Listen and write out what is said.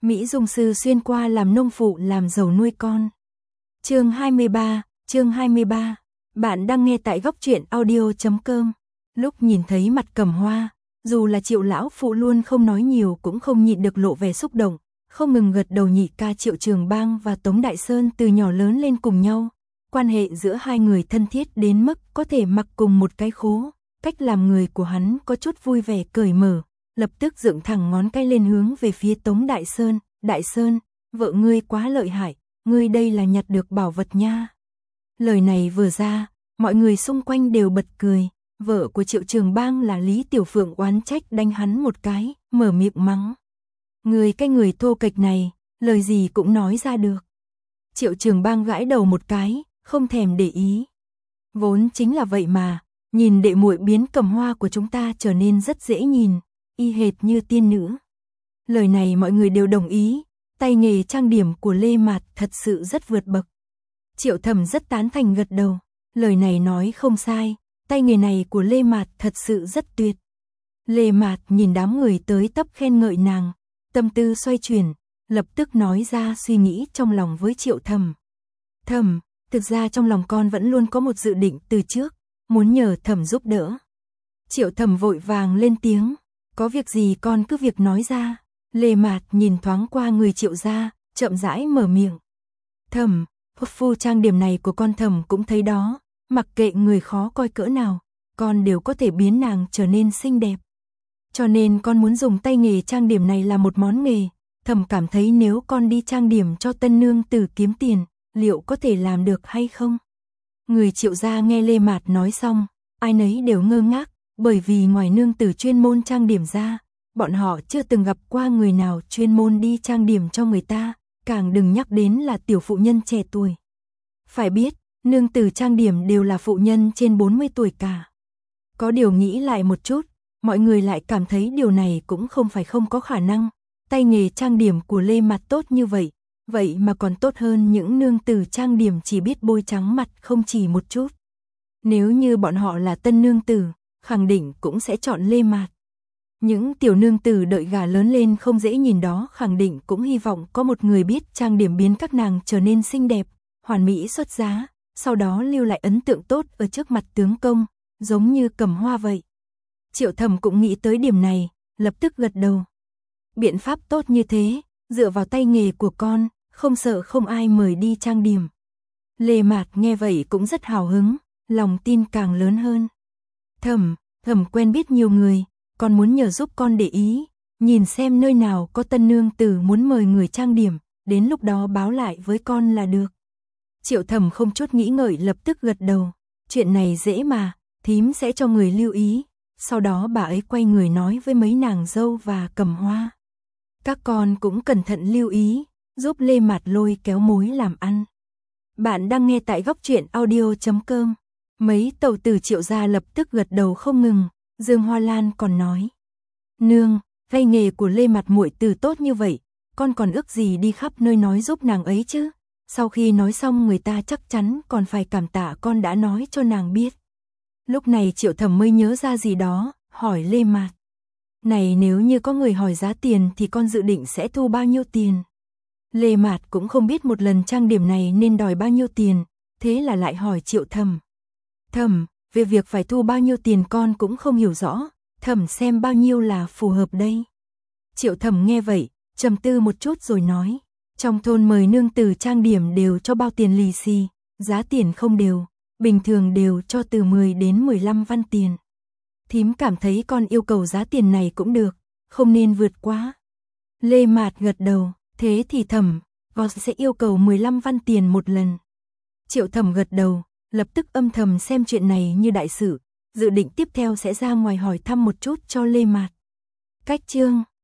Mỹ Dung sư xuyên qua làm nông phụ làm giàu nuôi con. Chương 23. Bạn đang nghe tại góc truyện audio.com. Lúc nhìn thấy mặt Cẩm Hoa, dù là Triệu lão phụ luôn không nói nhiều cũng không nhịn được lộ vẻ xúc động, không ngừng gật đầu. Nhị ca Triệu Trường Bang và Tống Đại Sơn từ nhỏ lớn lên cùng nhau, quan hệ giữa hai người thân thiết đến mức có thể mặc cùng một cái khố. Cách làm người của hắn có chút vui vẻ cởi mở, lập tức dựng thẳng ngón cái lên hướng về phía Tống Đại Sơn. Đại Sơn, vợ ngươi quá lợi hại, ngươi đây là nhặt được bảo vật nha. Lời này vừa ra, mọi người xung quanh đều bật cười. Vợ của Triệu Trường Bang là Lý Tiểu Phượng oán trách đánh hắn một cái, mở miệng mắng. Cái người thô kệch này, lời gì cũng nói ra được. Triệu Trường Bang gãi đầu một cái, không thèm để ý. Vốn chính là vậy mà, nhìn đệ muội biến Cẩm Hoa của chúng ta trở nên rất dễ nhìn, y hệt như tiên nữ. Lời này mọi người đều đồng ý, tay nghề trang điểm của Lê Mạt thật sự rất vượt bậc. Triệu Thẩm rất tán thành gật đầu, lời này nói không sai, tay nghề này của Lê Mạt thật sự rất tuyệt. Lê Mạt nhìn đám người tới tấp khen ngợi nàng, tâm tư xoay chuyển, lập tức nói ra suy nghĩ trong lòng với Triệu Thẩm. Thẩm, thực ra trong lòng con vẫn luôn có một dự định từ trước, muốn nhờ Thẩm giúp đỡ. Triệu Thẩm vội vàng lên tiếng, có việc gì con cứ việc nói ra. Lê Mạt nhìn thoáng qua người Triệu gia, chậm rãi mở miệng. Thẩm, phu trang điểm này của con Thẩm cũng thấy đó, mặc kệ người khó coi cỡ nào, con đều có thể biến nàng trở nên xinh đẹp. Cho nên con muốn dùng tay nghề trang điểm này là một món nghề. Thẩm cảm thấy nếu con đi trang điểm cho tân nương tử kiếm tiền, liệu có thể làm được hay không? Người Triệu gia nghe Lê Mạt nói xong, ai nấy đều ngơ ngác, bởi vì ngoài nương tử chuyên môn trang điểm ra, bọn họ chưa từng gặp qua người nào chuyên môn đi trang điểm cho người ta, càng đừng nhắc đến là tiểu phụ nhân trẻ tuổi. Phải biết, nương tử trang điểm đều là phụ nhân trên 40 tuổi cả. Có điều nghĩ lại một chút, mọi người lại cảm thấy điều này cũng không phải không có khả năng. Tay nghề trang điểm của Lê Mạt tốt như vậy, vậy mà còn tốt hơn những nương tử trang điểm chỉ biết bôi trắng mặt không chỉ một chút. Nếu như bọn họ là tân nương tử, khẳng định cũng sẽ chọn Lê Mạt. Những tiểu nương tử đợi gả lớn lên không dễ nhìn đó khẳng định cũng hy vọng có một người biết trang điểm biến các nàng trở nên xinh đẹp, hoàn mỹ xuất giá, sau đó lưu lại ấn tượng tốt ở trước mặt tướng công, giống như Cẩm Hoa vậy. Triệu Thẩm cũng nghĩ tới điểm này, lập tức gật đầu. Biện pháp tốt như thế, dựa vào tay nghề của con, không sợ không ai mời đi trang điểm. Lê Mạt nghe vậy cũng rất hào hứng, lòng tin càng lớn hơn. Thẩm quen biết nhiều người, con muốn nhờ giúp con để ý, nhìn xem nơi nào có tân nương tử muốn mời người trang điểm, đến lúc đó báo lại với con là được. Triệu Thẩm không chút nghĩ ngợi lập tức gật đầu, chuyện này dễ mà, thím sẽ cho người lưu ý. Sau đó bà ấy quay người nói với mấy nàng dâu và Cẩm Hoa. Các con cũng cẩn thận lưu ý, giúp Lê Mạt lôi kéo mối làm ăn. Bạn đang nghe tại góc truyện audio.com. Mấy tẩu tử Triệu gia lập tức gật đầu không ngừng, Dương Hoa Lan còn nói. Nương, tay nghề của Lê Mạt muội tử tốt như vậy, con còn ước gì đi khắp nơi nói giúp nàng ấy chứ. Sau khi nói xong người ta chắc chắn còn phải cảm tạ con đã nói cho nàng biết. Lúc này Triệu Thẩm mới nhớ ra gì đó, hỏi Lê Mạt. Này nếu như có người hỏi giá tiền thì con dự định sẽ thu bao nhiêu tiền? Lê Mạt cũng không biết một lần trang điểm này nên đòi bao nhiêu tiền, thế là lại hỏi Triệu Thẩm. Thẩm, về việc phải thu bao nhiêu tiền con cũng không hiểu rõ, Thẩm xem bao nhiêu là phù hợp đây. Triệu Thẩm nghe vậy, trầm tư một chút rồi nói. Trong thôn mời nương tử trang điểm đều cho bao tiền lì xì, giá tiền không đều. Bình thường đều cho từ 10 đến 15 văn tiền. Thím cảm thấy con yêu cầu giá tiền này cũng được, không nên vượt quá. Lê Mạt gật đầu, thế thì Thẩm, con sẽ yêu cầu 15 văn tiền một lần. Triệu Thẩm gật đầu, lập tức âm thầm xem chuyện này như đại sự, dự định tiếp theo sẽ ra ngoài hỏi thăm một chút cho Lê Mạt. Cách chương